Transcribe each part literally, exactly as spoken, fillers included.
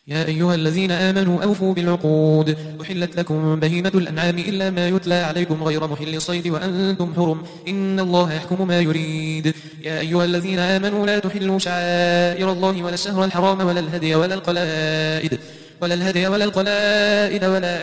يا أيها الذين آمنوا أوفوا بالعقود. أحلت لكم بهيمة الأنعام إلا ما يتلى عليكم غير محل الصيد وأنتم حرم إن الله يحكم ما يريد. يا أيها الذين آمنوا لا تحلوا شعائر الله ولا الشهر الحرام ولا الهدي ولا القلائد ولا الهدي ولا القلائد ولا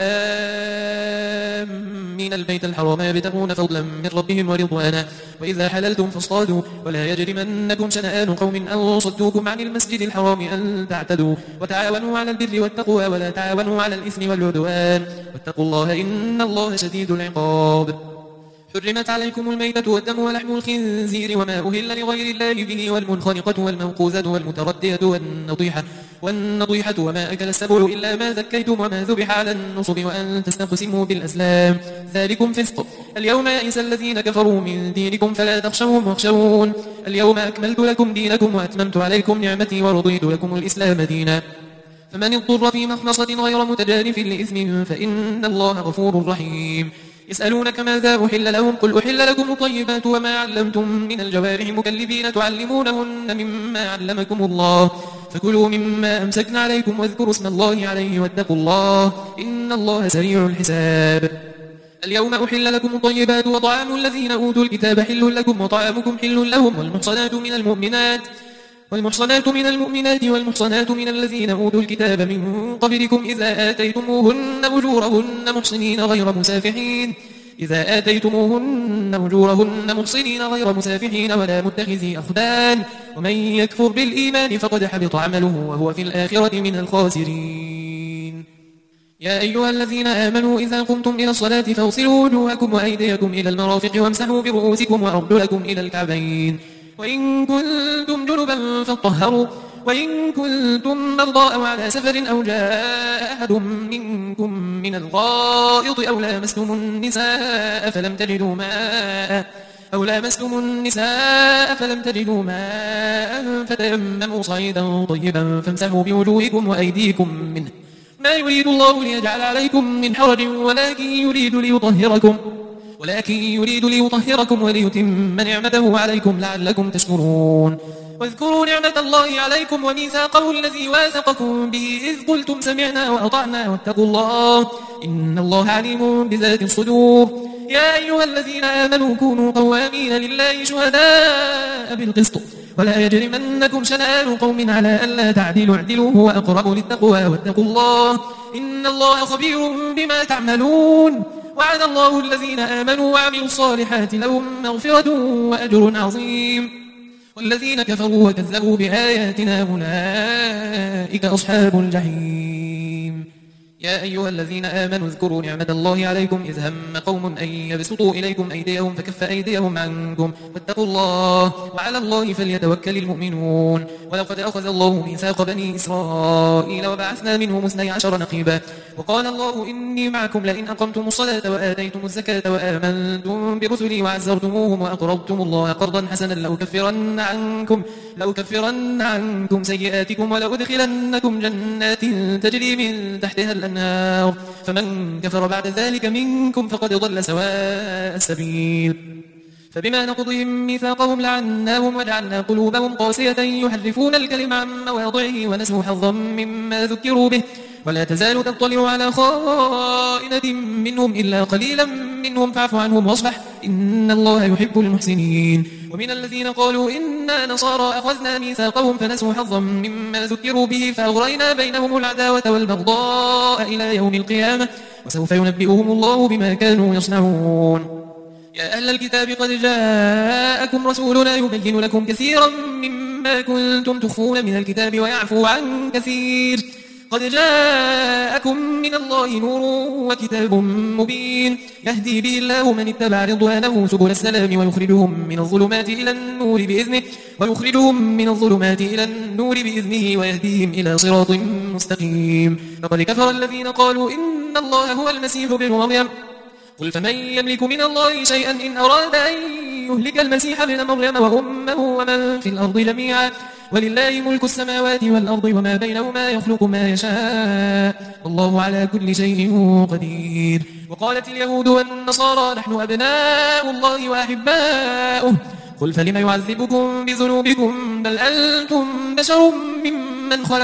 آمين البيت الحرام يبتغون فضلا من ربهم ورضوانا وإذا حللتم فاصطادوا ولا يجرمنكم شنآن قوم أن صدوكم عن المسجد الحرام أن تعتدوا وتعاونوا على البر والتقوى ولا تعاونوا على الإثم والعدوان واتقوا الله إن الله شديد العقاب. حرمت عليكم الميتة والدم ولحم الخنزير وما أهل لغير الله به والمنخنقة والموقوذة والمتردية والنطيحة والنطيحة وما أكل السبع إلا ما ذكيتم وما ذبح على النصب وأن تستقسموا بالأزلام ذلكم فسق. اليوم يئس الذين كفروا من دينكم فلا تخشوهم واخشون. اليوم أكملت لكم دينكم وأتممت عليكم نعمتي ورضيت لكم الإسلام دينا. فمن اضطر في مخمصة غير متجانف لإثم فإن الله غفور رحيم. يسألونك ماذا أحل لهم قل أحل لكم الطيبات وما علمتم من الجوارح مكلبين تعلمونهن مما علمكم الله فكلوا مما أمسكن عليكم واذكروا اسم الله عليه واتقوا الله إن الله سريع الحساب. اليوم أحل لكم الطيبات وطعام الذين أوتوا الكتاب حل لكم وطعامكم حل لهم والمحصنات من المؤمنات والمحصنات من المؤمنات والمحصنات من الذين أوتوا الكتاب من قبلكم إذا آتيتموهن أجورهن محصنين غير مسافحين إذا آتيتموهن أجورهن محصنين غير مسافحين ولا متخذي أخدان ومن يكفر بالإيمان فقد حبط عمله وهو في الآخرة من الخاسرين. يا أيها الذين آمنوا إذا قمتم إلى الصلاة فاغسلوا وجوهكم وأيديكم إلى المرافق وامسحوا برؤوسكم وأرجلكم إلى الكعبين وإن كنتم جنبا فاطهروا وإن كنتم مرضى أو على سفر أو جاء أحد منكم من الغائط أو لامستم النساء فلم تجدوا ماء أو لامستم النساء فلم تجدوا ماء فتيمموا صعيدا طيبا فامسحوا بوجوهكم وأيديكم منه ما يريد الله ليجعل عليكم من حرج ولكن يريد ليطهركم ولكن يريد ليطهركم وليتم نعمته عليكم لعلكم تشكرون. واذكروا نعمة الله عليكم وميثاقه الذي واثقكم به إذ قلتم سمعنا وأطعنا واتقوا الله إن الله عليم بذات الصدور. يا أيها الذين آمنوا كونوا قوامين لله شهداء بالقسط ولا يجرمنكم شنآن قوم على ألا تعدلوا اعدلوا هو أقرب للتقوى واتقوا الله إن الله خبير بما تعملون. وعد الله الذين آمنوا وعملوا الصالحات لهم مغفرة وأجر عظيم والذين كفروا وكذبوا بآياتنا أولئك أصحاب الجحيم. يا أيها الذين آمنوا اذكروا نعمة الله عليكم إذ هم قوم أن يبسطوا إليكم أيديهم فكف أيديهم عنكم واتقوا الله وعلى الله فليتوكل المؤمنون. ولقد أخذ الله ميثاق بني إسرائيل وبعثنا منهم اثني عشر نقيبا وقال الله إني معكم لئن أقمتم الصلاة وآتيتم الزكاة وآمنتم برسلي وعزرتموهم وأقرضتم الله قرضا حسنا لأكفرن عنكم لأكفرن عنكم سيئاتكم ولأدخلنكم جنات تجري من تحتها الأنهار فمن كفر بعد ذلك منكم فقد ضل سواء السبيل. فبما نقضهم ميثاقهم لعناهم وجعلنا قلوبهم قاسية يحرفون الكلم عن مواضعه ونسوا حظا مما ذكروا به ولا تزال تطلع على خائنة منهم إلا قليلا منهم فاعف عنهم واصفح إن الله يحب المحسنين. ومن الذين قالوا إنا نصارى أخذنا ميثاقهم فنسوا حظا مما ذكروا به فأغرينا بينهم العداوة والبغضاء إلى يوم القيامة وسوف ينبئهم الله بما كانوا يصنعون. يا أهل الكتاب قد جاءكم رسولنا يبين لكم كثيرا مما كنتم تخفون من الكتاب ويعفو عن كثير قد جاءكم من الله نور وكتاب مبين يهدي به الله من اتبع رضوانه سبل السلام ويخرجهم من الظلمات إلى النور بإذنه ويخرجهم من الظلمات إلى النور بإذنه ويهديهم إلى صراط مستقيم. فقد كفر الذين قالوا إن الله هو المسيح ابن مريم قل فمن يملك من الله شيئا إن أراد أن يهلك المسيح ابن مريم وأمه ومن في الأرض جميعا ولله ملك السماوات والأرض وما بينهما يخلق ما يشاء والله على كل شيء قدير. وقالت اليهود والنصارى نحن أبناء الله وأحباؤه قل فلم يعذبكم بذنوبكم بل أنتم بشر ممن خلق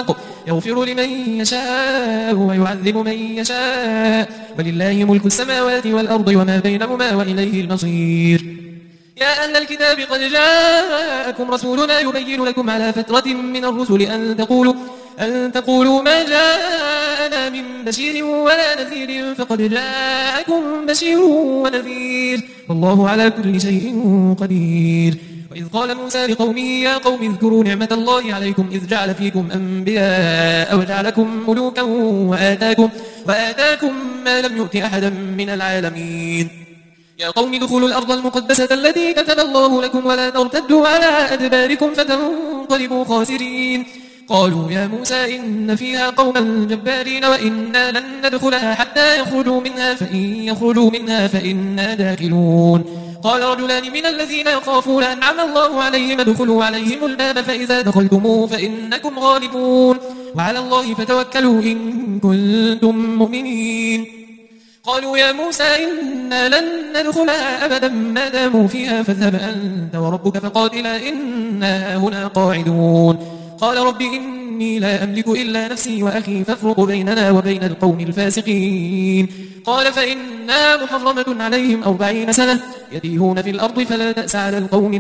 يغفر لمن يشاء ويعذب من يشاء ولله ملك السماوات والأرض وما بينهما وإليه المصير. يا أهل الكتاب قد جاءكم رسولنا يبين لكم على فترة من الرسل أن تقولوا أن تقولوا ما جاءنا من بشير ولا نذير فقد جاءكم بشير ونذير والله على كل شيء قدير. وإذ قال موسى لقومه يا قوم اذكروا نعمة الله عليكم إذ جعل فيكم أنبياء وجعلكم ملوكا وآتاكم, وآتاكم ما لم يؤت أحدا من العالمين. يا قوم ادخلوا الأرض المقدسة التي كتب الله لكم ولا ترتدوا على أدباركم فتنقلبوا خاسرين. قالوا يا موسى إن فيها قوما جبارين وإنا لن ندخلها حتى يخرجوا منها فإن يخرجوا منها فإنا داخلون. قال رجلان من الذين يخافون أنعم الله عليهم ادخلوا عليهم الباب فإذا دخلتموه فإنكم غالبون وعلى الله فتوكلوا إن كنتم مؤمنين. قالوا يا موسى إنا لن ندخلها أبدا ما داموا فيها فاذهب أنت وربك فقاتلا إنا هنا قاعدون. قال رب إني لا أملك إلا نفسي وأخي فافرق بيننا وبين القوم الفاسقين. قال فإنها محرمة عليهم أربعين سنة يتيهون في الأرض فلا تأس على القوم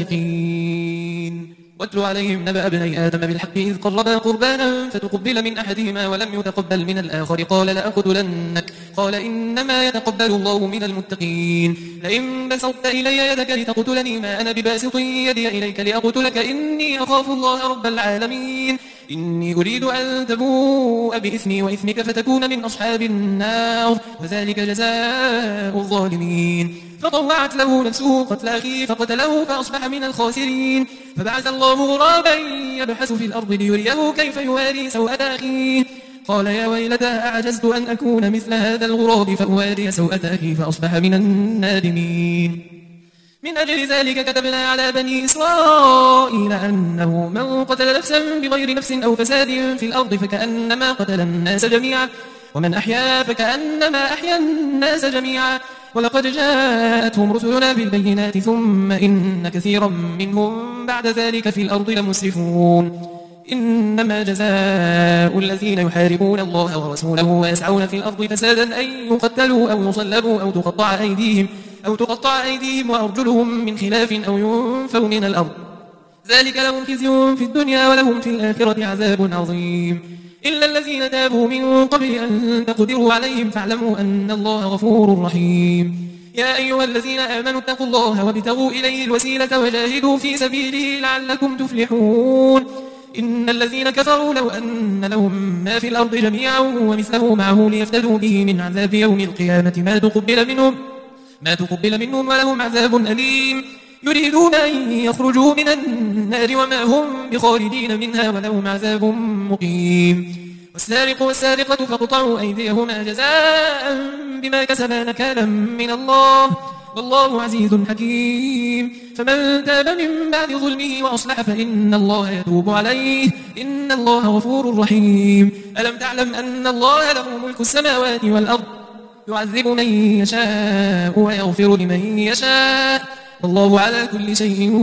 الفاسقين. واتل عليهم نبأ ابني آدم بالحق إذ قربا قربانا فتقبل من أحدهما ولم يتقبل من الآخر قال لأقتلنك قال إنما يتقبل الله من المتقين. لئن بسطت إلي يدك لتقتلني ما أنا بباسط يدي إليك لأقتلك إني أخاف الله رب العالمين. إني أريد أن تبوء بإثمي وإثمك فتكون من أصحاب النار وذلك جزاء الظالمين. فطوعت له نفسه قتل أخيه فقتله فأصبح من الخاسرين. فبعث الله غرابا يبحث في الأرض ليريه كيف يواري سوءة أخيه قال يا ويلتى أعجزت أن أكون مثل هذا الغراب فأواري سوءة أخي فأصبح من النادمين. من أجل ذلك كتبنا على بني إسرائيل أنه من قتل نفسا بغير نفس أو فساد في الأرض فكأنما قتل الناس جميعا ومن أحيا فكأنما أحيا الناس جميعا. ولقد جاءتهم رسلنا بالبينات ثم إن كثيرا منهم بعد ذلك في الأرض لمسرفون. إنما جزاء الذين يحاربون الله ورسوله ويسعون في الأرض فسادا أن يقتلوا أو يصلبوا أو تقطع أيديهم أو تقطع أيديهم وأرجلهم من خلاف أو ينفوا من الأرض ذلك لهم خزي في الدنيا ولهم في الآخرة عذاب عظيم. إلا الذين تابوا من قبل أن تقدروا عليهم فاعلموا أن الله غفور رحيم. يا أيها الذين آمنوا اتقوا الله وابتغوا إليه الوسيلة وجاهدوا في سبيله لعلكم تفلحون. إن الذين كفروا لو أن لهم ما في الأرض جميعا ومثله معه ليفتدوا به من عذاب يوم القيامة ما تقبل منهم ما تقبل منهم ولهم عذاب أليم. يريدون أن يخرجوا من النار وما هم بخالدين منها ولهم عذاب مقيم. والسارق والسارقة فاقطعوا أيديهما جزاء بما كسبا نكالا من الله والله عزيز حكيم. فمن تاب من بعد ظلمه وأصلح فإن الله يتوب عليه إن الله غفور رحيم. ألم تعلم أن الله له ملك السماوات والأرض يعذب من يشاء ويغفر لمن يشاء والله على كل شيء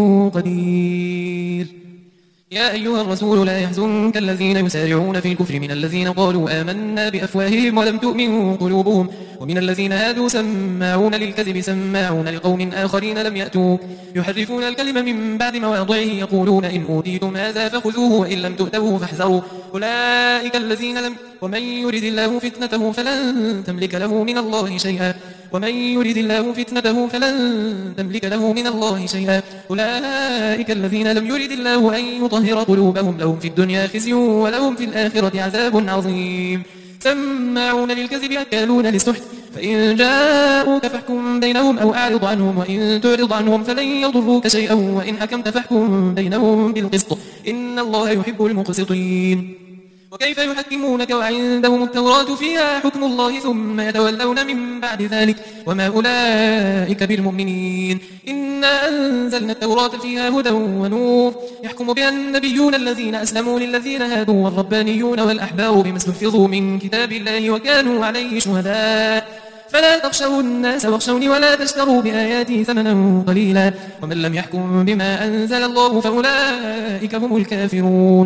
قدير. يا أيها الرسول لا يحزنك الذين يسارعون في الكفر من الذين قالوا آمنا بأفواههم ولم تؤمن قلوبهم ومن الذين هادوا سماعون للكذب سماعون لقوم آخرين لم يأتوا يحرفون الكلم من بعد مواضعه يقولون إن أوتيتم هذا فخذوه وإن لم تؤتوه فاحذروا أولئك الذين لم ومن يرد الله فتنته فلن تملك له من الله شيئا ومن يرد الله فتنته فلن تملك له من الله شيئا أولئك الذين لم يرد الله أن يطهر قلوبهم لهم في الدنيا خزي ولهم في الآخرة عذاب عظيم. سماعون للكذب أكالون للسحت فإن جاءوك فاحكم بينهم أو أعرض عنهم وإن تعرض عنهم فلن يضروك شيئا وإن حكمت فاحكم بينهم بالقسط إن الله يحب المقسطين. وكيف يحكمونك وعندهم التوراة فيها حكم الله ثم يتولون من بعد ذلك وما أولئك بالمؤمنين. إنا أنزلنا التوراة فيها هدى ونور يحكم بها النبيون الذين أسلموا للذين هادوا والربانيون والأحبار بما استحفظوا من كتاب الله وكانوا عليه شهداء فلا تخشوا الناس واخشوني ولا تشتروا بآياتي ثمنا قليلا ومن لم يحكم بما أنزل الله فأولئك هم الكافرون.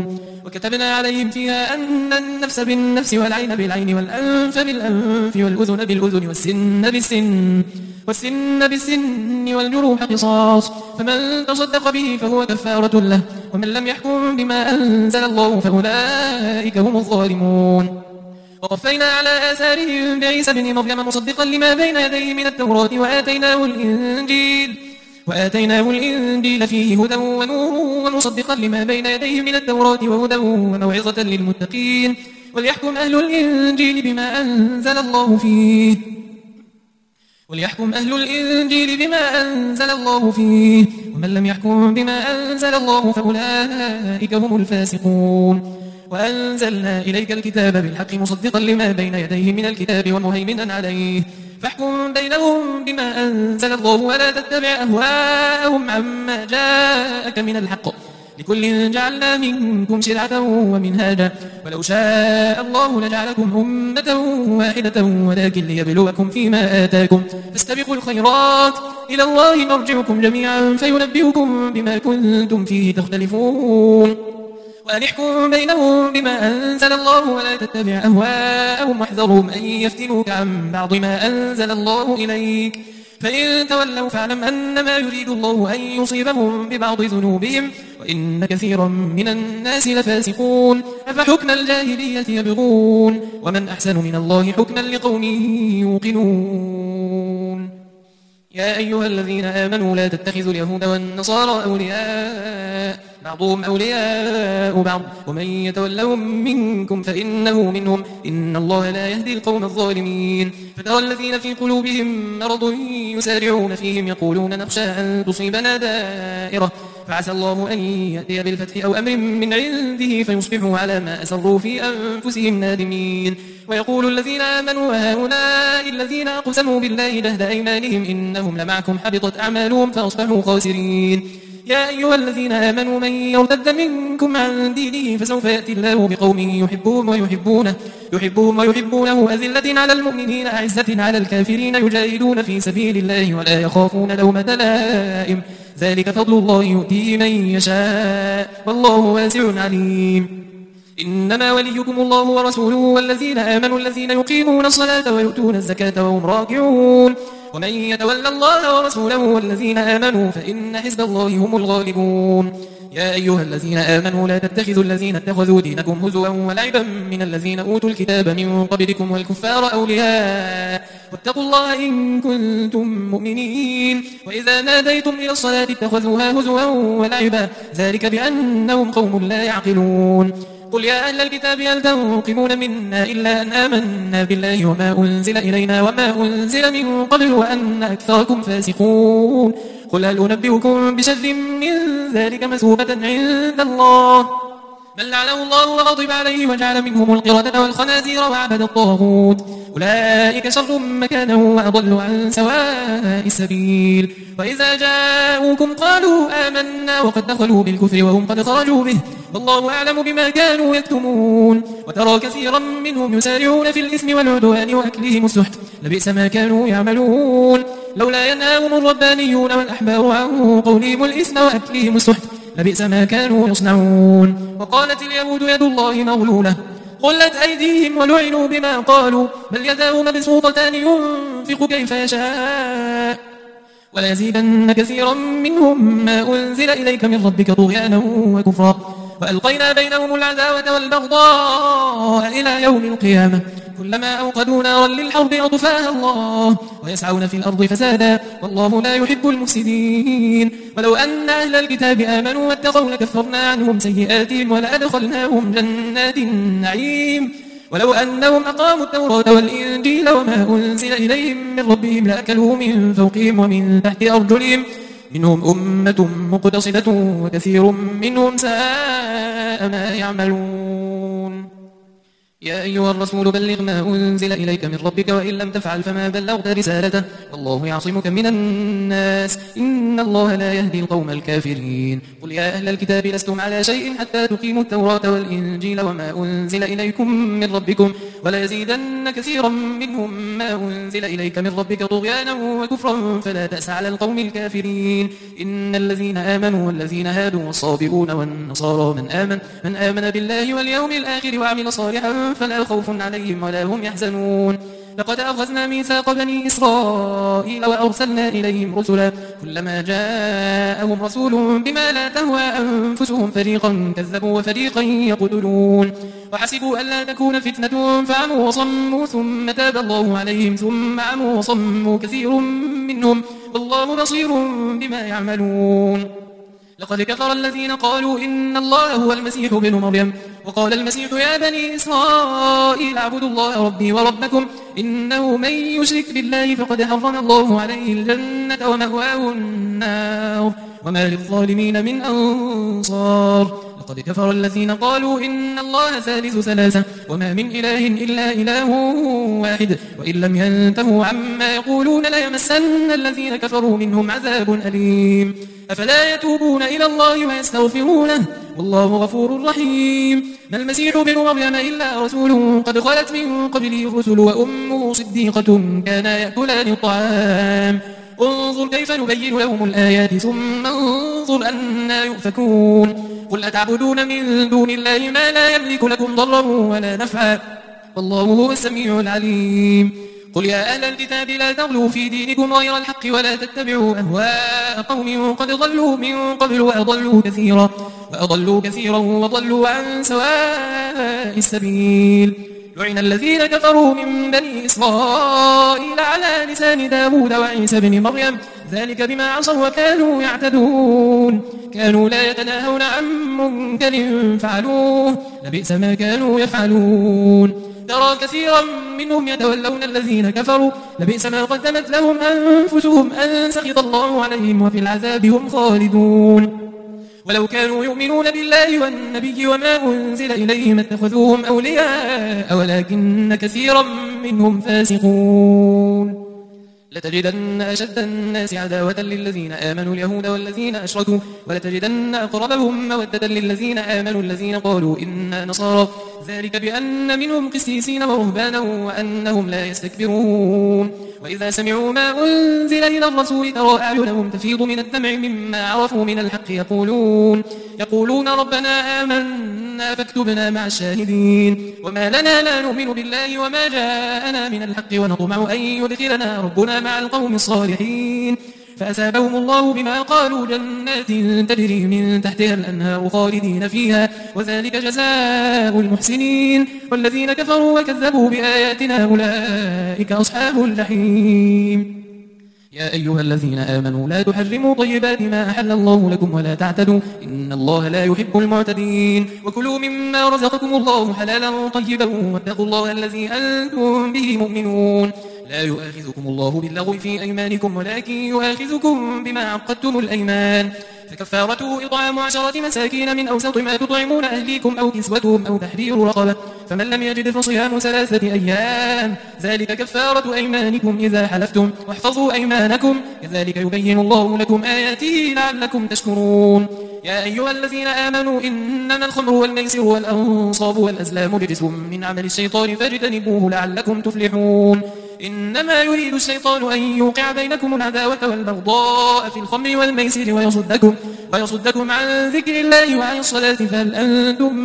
وكتبنا عليهم فيها أن النفس بالنفس والعين بالعين والأنف بالأنف والأذن بالأذن والسن بالسن والسن بالسن والجروح قصاص، فمن تصدق به فهو كفارة له، ومن لم يحكم بما أنزل الله فأولئك هم الظالمون. وقفينا على آثارهم بعيسى بن مريم مصدقا لما بين يديه من التوراة وآتيناه الإنجيل وآتيناه الإنجيل فيه هدى ونور ومصدقا لما بين يديه من التوراة وهدى وموعظة للمتقين، وليحكم أهل الإنجيل بما أنزل الله فيه وليحكم أهل الإنجيل بما أنزل الله فيه ومن لم يحكم بما أنزل الله فأولئك هم الفاسقون. وأنزلنا إليك الكتاب بالحق مصدقا لما بين يديه من الكتاب ومهيمنا عليه، فاحكم بينهم بما أنزل الله ولا تتبع أهواءهم عما جاءك من الحق، لكل جعلنا منكم شرعة ومنهاجا، ولو شاء الله لجعلكم أمة واحدة ولكن ليبلوكم فيما آتاكم، فاستبقوا الخيرات إلى الله مرجعكم جميعا فينبئكم بما كنتم فيه تختلفون. وأن احكم بينهم بما أنزل الله ولا تتبع أهواءهم واحذرهم أن يفتنوك عن بعض ما أنزل الله إليك، فإن تولوا فاعلم أنما يريد الله أن يصيبهم ببعض ذنوبهم وإن كثيرا من الناس لفاسقون. أفحكم الجاهلية يبغون ومن أحسن من الله حكما لقوم يوقنون. يا أيها الذين آمنوا لا تتخذوا اليهود والنصارى أولياء بعضهم أولياء بعض ومن يتولهم منكم فإنه منهم إن الله لا يهدي القوم الظالمين. فترى الذين في قلوبهم مرض يسارعون فيهم يقولون نخشى أن تصيبنا دائرة فعسى الله أن يأتي بالفتح أو أمر من عنده فيصبحوا على ما أسروا في أنفسهم نادمين. ويقول الذين آمنوا وهؤلاء الذين أقسموا بالله جهد أيمانهم إنهم لمعكم حبطت أعمالهم فأصبحوا خاسرين. يا أيها الذين آمنوا من يرتد منكم عن دينه فسوف يأتي الله بقوم يحبهم ويحبونه يحبهم ويحبونه أذلة على المؤمنين أعزة على الكافرين يجاهدون في سبيل الله ولا يخافون لومة لائم ذلك فضل الله يؤتيه من يشاء والله واسع عليم. إنما وليكم الله ورسوله والذين آمنوا الذين يقيمون الصلاة ويؤتون الزكاة وهم راكعون ومن يتولى الله ورسوله والذين آمنوا فإن حزب الله هم الغالبون. يا أيها الذين آمنوا لا تتخذوا الذين اتخذوا دينكم هزوا ولعبا من الذين أوتوا الكتاب من قبلكم والكفار أولياء واتقوا الله إن كنتم مؤمنين. وإذا ناديتم إلى الصلاة اتخذوها هزوا ولعبا ذلك بأنهم قوم لا يعقلون. قل يا أهل الكتاب هل تنقمون منا إلا أن آمنا بالله وما أنزل إلينا وما أنزل من قبل وأن أكثركم فاسقون. قل هل أنبئكم بشر من ذلك مثوبة عند الله بل لعنه الله وغضب عليه وجعل منهم القردة والخنازير وعبد الطاغوت أولئك شر مكانا وأضل عن سواء السبيل. وإذا جاءوكم قالوا آمنا وقد دخلوا بالكفر وهم قد خرجوا به والله أعلم بما كانوا يكتمون. وترى كثيرا منهم يسارعون في الإثم والعدوان وأكلهم السحت لبئس ما كانوا يعملون. لولا ينهاهم الربانيون والأحبار عن قولهم الإثم وأكلهم السحت لبئس ما كانوا يصنعون. وقالت اليهود يد الله مغلولة غلت أيديهم ولعنوا بما قالوا بل يداه مبسوطتان ينفق كيف يشاء وليزيدن كثيرا منهم ما أنزل إليك من ربك طغيانا وكفرا. وألقينا بينهم العداوة والبغضاء إلى يوم القيامة كلما أوقدوا نارا للحرب أطفاها الله ويسعون في الأرض فسادا والله لا يحب المفسدين. ولو أن أهل الكتاب آمنوا واتقوا لكفرنا عنهم سيئاتهم ولأدخلناهم جنات النعيم. ولو أنهم أقاموا التوراة والإنجيل وما أنزل إليهم من ربهم لأكلوا من فوقهم ومن تحت أرجلهم منهم أمة مقتصدة وكثير منهم ساء ما يعملون. يا أيها الرسول بلغ ما أنزل إليك من ربك وإن لم تفعل فما بلغت رسالته والله يعصمك من الناس إن الله لا يهدي القوم الكافرين. قل يا أهل الكتاب لستم على شيء حتى تقيموا التوراة والإنجيل وما أنزل إليكم من ربكم ولا يزيدن كثيرا منهم ما أنزل إليك من ربك طغيانا وكفرا فلا تأس على القوم الكافرين إن الذين آمنوا والذين هادوا والصابئون والنصارى من آمن, من آمن بالله واليوم الآخر وعمل صالحا فلا خوف عليهم ولا هم يحزنون لقد أخذنا ميثاق بني إسرائيل وأرسلنا إليهم رسلا كلما جاءهم رسول بما لا تهوى أنفسهم فريقا كذبوا وفريقا يقتلون وحسبوا ألا تكون فتنة فعموا وصموا ثم تاب الله عليهم ثم عموا وصموا كثير منهم والله بصير بما يعملون لقد كفر الذين قالوا إن الله هو المسيح ابن مريم وقال المسيح يا بني إسرائيل اعبدوا الله ربي وربكم إنه من يشرك بالله فقد حرم الله عليه الجنة ومأواه النار وما للظالمين من أنصار لقد كفر الذين قالوا إن الله ثالث ثلاثة وما من إله إلا إله واحد وإن لم ينتهوا عما يقولون ليمسن الذين كفروا منهم عذاب أليم أفلا يتوبون إلى الله ويستغفرونه والله غفور رحيم ما المسيح ابن مريم إلا رسول قد خلت من قبله الرسل وأمه صديقة كانا يأكلان الطعام انظر كيف نبين لهم الآيات ثم انظر أنا يؤفكون قل أتعبدون من دون الله ما لا يملك لكم ضرا ولا نفعا والله هو السميع العليم قل يا أهل الكتاب لا تغلوا في دينكم غير الحق ولا تتبعوا أهواء قوم قد ضلوا من قبل وأضلوا كثيرا وأضلوا كثيرا وضلوا عن سواء السبيل لعن الذين كفروا من بني إسرائيل على لسان داود وعيسى بن مريم ذلك بما عصوا وكانوا يعتدون كانوا لا يتناهون عن منكر فعلوه لبئس ما كانوا يفعلون ترى كثيرا منهم يتولون الذين كفروا لبئس ما قدمت لهم أنفسهم أن سخط الله عليهم وفي العذاب هم خالدون ولو كانوا يؤمنون بالله والنبي وما أنزل إليهم اتخذوهم أولياء ولكن كثيرا منهم فاسقون لتجدن أشد الناس عداوة للذين آمنوا اليهود والذين أشركوا ولتجدن أقربهم مودة للذين آمنوا الذين قالوا إنا نصارى ذلك بأن منهم قسيسين ورهبانا وأنهم لا يستكبرون وإذا سمعوا ما أنزل إلى الرسول ترى أعينهم تفيض من الدمع مما عرفوا من الحق يقولون يقولون ربنا آمنا فاكتبنا مع الشاهدين وما لنا لا نؤمن بالله وما جاءنا من الحق ونطمع أن يدخلنا ربنا مع القوم الصالحين فأثابهم الله بما قالوا جنات تجري من تحتها الأنهار خالدين فيها وذلك جزاء المحسنين والذين كفروا وكذبوا بآياتنا أولئك أصحاب الجحيم يا أيها الذين آمنوا لا تحرموا طيبات ما أحل الله لكم ولا تعتدوا إن الله لا يحب المعتدين وكلوا مما رزقكم الله حلالا طيبا واتقوا الله الذي أنتم به مؤمنون لا يؤاخذكم الله باللغو في أيمانكم ولكن يؤاخذكم بما عقدتم الأيمان فكفارته إطعام عشرة مساكين من أوسط ما تطعمون أهليكم أو كسوتهم أو تحرير رقبة فمن لم يجد فصيام ثلاثة أيام ذلك كفارة أيمانكم إذا حلفتم واحفظوا أيمانكم كذلك يبين الله لكم آياته لعلكم تشكرون يا أيها الذين آمنوا إنما الخمر والميسر والأنصاب والأزلام رجس من عمل الشيطان فاجتنبوه لعلكم تفلحون إنما يريد الشيطان أن يوقع بينكم العداوة والبغضاء في الخمر والميسر ويصدكم, ويصدكم عن ذكر الله وعن الصلاة فهل أنتم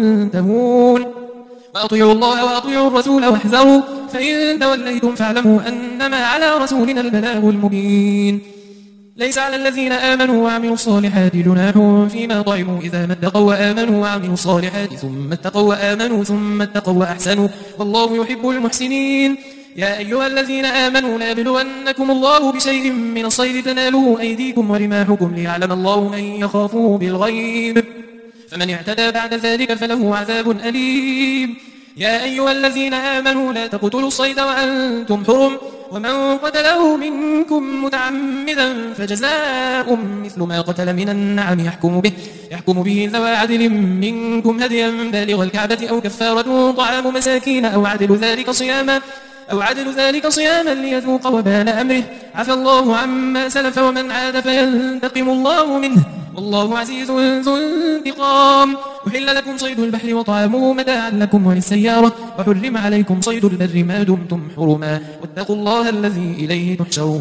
منتهون وأطيعوا الله وأطيعوا الرسول واحذروا فإن توليتم فاعلموا أنما على رسولنا البلاغ المبين ليس على الذين آمنوا وعملوا الصالحات جناح فيما طعموا إذا ما اتقوا وآمنوا وعملوا الصالحات ثم اتقوا وآمنوا ثم اتقوا وأحسنوا والله يحب المحسنين يا أيها الذين آمنوا ليبلونكم الله بشيء من الصيد تناله أيديكم ورماحكم ليعلم الله من يخافه بالغيب فمن اعتدى بعد ذلك فله عذاب أليم يا أيها الذين آمنوا لا تقتلوا الصيد وأنتم حرم ومن قتله منكم متعمدا فجزاء مثل ما قتل من النعم يحكم به يحكم به ذوى عدل منكم هديا بالغ الكعبة أو كفارة طعام مساكين أو عدل ذلك صياما أو عدل ذلك صياما ليذوق وبال أمره عفى الله عما سلف ومن عاد فينتقم الله منه والله عزيز ذو انتقام. أحل لكم صيد البحر وطعامه متاعا لكم وللسيارة وحرم عليكم صيد البر ما دمتم حرما واتقوا الله الذي إليه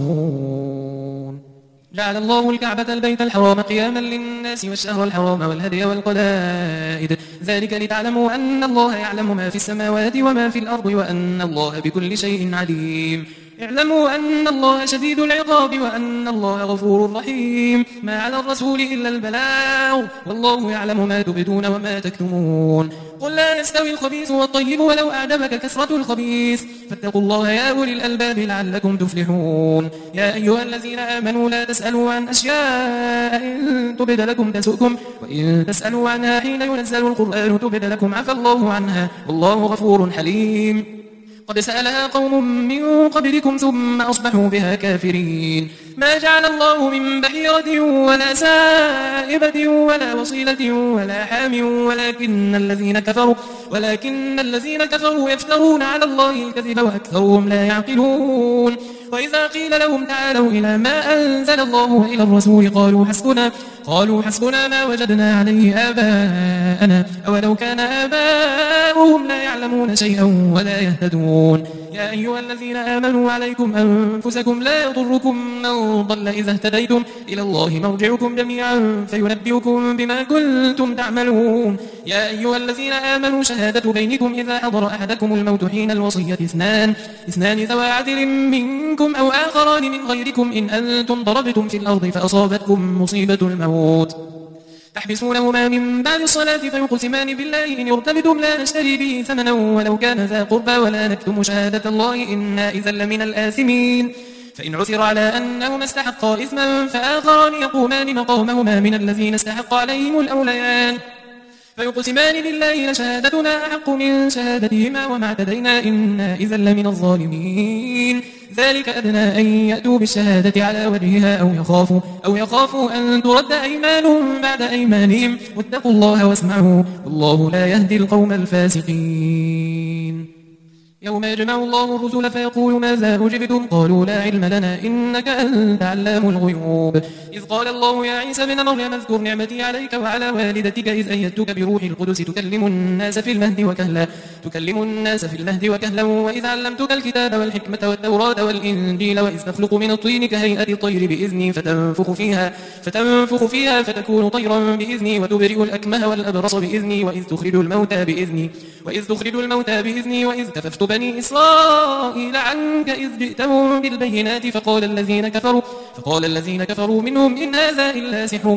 تحشرون. جعل الله الكعبة البيت الحرام قياما للناس والشهر الحرام والهدي والقلائد ذلك لتعلموا أن الله يعلم ما في السماوات وما في الأرض وأن الله بكل شيء عليم. اعلموا أن الله شديد العقاب وأن الله غفور رحيم. ما على الرسول إلا البلاغ والله يعلم ما تبدون وما تكتمون. قل لا يستوي الخبيث والطيب ولو أعجبك كثرة الخبيث فاتقوا الله يا أولي الألباب لعلكم تفلحون. يا أيها الذين آمنوا لا تسألوا عن أشياء إن تبد لكم تسؤكم وإن تسألوا عنها حين ينزل القرآن تبد لكم عفى الله عنها والله غفور حليم. قد سألها قوم من قبلكم ثم أصبحوا بها كافرين. ما جعل الله من بحيرة ولا سائبة ولا وصيلة ولا حام ولكن الذين كفروا ولكن الذين كفروا يفترون على الله الكذب وأكثرهم لا يعقلون. وإذا قيل لهم تعالوا إلى ما أنزل الله وإلى الرسول قالوا حسبنا قالوا حسبنا ما وجدنا عليه آباءنا أولو كان آباؤهم لا يعلمون شيئا ولا يهتدون. يا أيها الذين آمنوا عليكم أنفسكم لا يضركم من ضل إذا اهتديتم إلى الله مرجعكم جميعا فينبئكم بما كنتم تعملون. يا أيها الذين آمنوا شهادة بينكم إذا حضر أحدكم الموت حين الوصية اثنان اثنان ذوى عدل منكم أو آخران من غيركم إن أنتم ضربتم في الأرض فأصابتكم مصيبة الموت تحبسونهما من بعد الصلاة فيقسمان بالله إن ارتبتم لا نشتري به ثمنا ولو كان ذا قربى ولا نكتم شهادة الله إنا إذا لمن الآثمين. فإن عثر على أنهما استحقا إثما فآخران يقومان مقامهما من الذين استحق عليهم الأوليان فيقسمان بالله لشهادتنا أحق من شهادتهما وما اعتدينا إنا إذا لمن الظالمين. ذلك أدنى أن يأتوا بالشهادة على وجهها أو يخافوا, أو يخافوا أن ترد أيمانهم بعد أيمانهم واتقوا الله واسمعوا والله لا يهدي القوم الفاسقين. يوم يجمع الله الرسل فيقول ماذا أجبتم قالوا لا علم لنا إنك أنت علام الغيوب. إذ قال الله يا عيسى بن مريم اذكر نعمتي عليك وعلى والدتك إذ أيدتك بروح القدس تكلم الناس في المهد وكهلا تكلم الناس في المهد وكهلا وإذ علمتك الكتاب والحكمة والتوراة والإنجيل وإذ تخلق من الطين كهيئة الطير بإذني فتنفخ فيها فتنفخ فيها فتكون طيرا بإذني وتبرئ الأكمه والأبرص بإذني وإذ تخرج الموتى بإذني وإذ تخرج الموتى بإذني وإذ كففت بني إسرائيل عنك إذ جئتهم بالبينات فقال الذين كفروا فقال الذين كفروا منهم إن هذا إلا سحر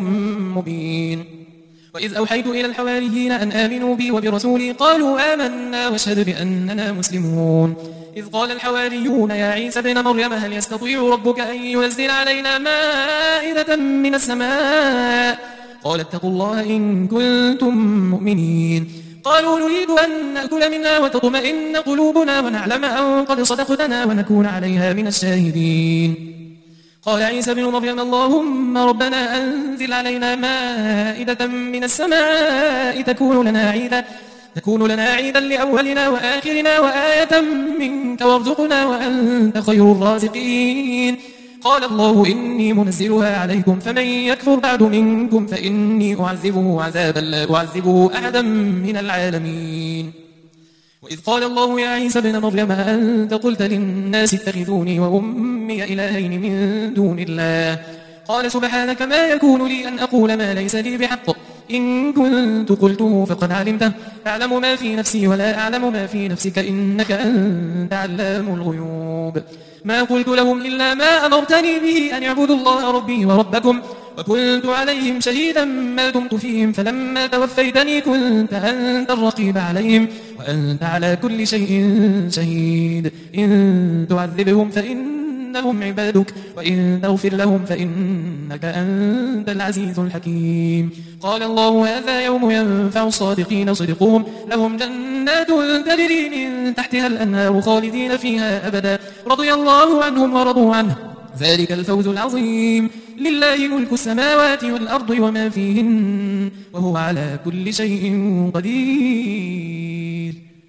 مبين. وإذ أوحيت إلى الحواريين أن آمنوا بي وبرسولي قالوا آمنا واشهد بأننا مسلمون. إذ قال الحواريون يا عيسى ابن مريم هل يستطيع ربك أن ينزل علينا مائدة من السماء قال اتقوا الله إن كنتم مؤمنين. قالوا نريد أن نأكل منها وتطمئن قلوبنا ونعلم أن قد صدقتنا ونكون عليها من الشاهدين. قال عيسى بن مريم اللهم ربنا أنزل علينا مائدة من السماء تكون لنا عيدا تكون لنا عيدا لأولنا وآخرنا وآية منك وارزقنا وأنت خير الرازقين. قال الله إني منزلها عليكم فمن يكفر بعد منكم فإني أعذبه عذابا لا أعذبه أحدا من العالمين. وإذ قال الله يا عيسى ابن مريم أنت قلت للناس اتخذوني وأمي إلهين من دون الله قال سبحانك ما يكون لي أن أقول ما ليس لي بحق إن كنت قلته فقد علمته تعلم ما في نفسي ولا أعلم ما في نفسك إنك أنت علام الغيوب. ما قلت لهم إلا ما أمرتني به أن يعبدوا الله ربي وربكم وكنت عليهم شهيدا ما دمت فيهم فلما توفيتني كنت أنت الرقيب عليهم وأنت على كل شيء شهيد. إن تعذبهم فإنهم عبادك وإن تغفر لهم فإنك أنت العزيز الحكيم. قال الله هذا يوم ينفع الصادقين صدقهم لهم جنات تجري من تحتها الأنهار خالدين فيها أبدا رضي الله عنهم ورضوا عنه ذلك الفوز العظيم. لله ملك السماوات والأرض وما فيهن وهو على كل شيء قدير.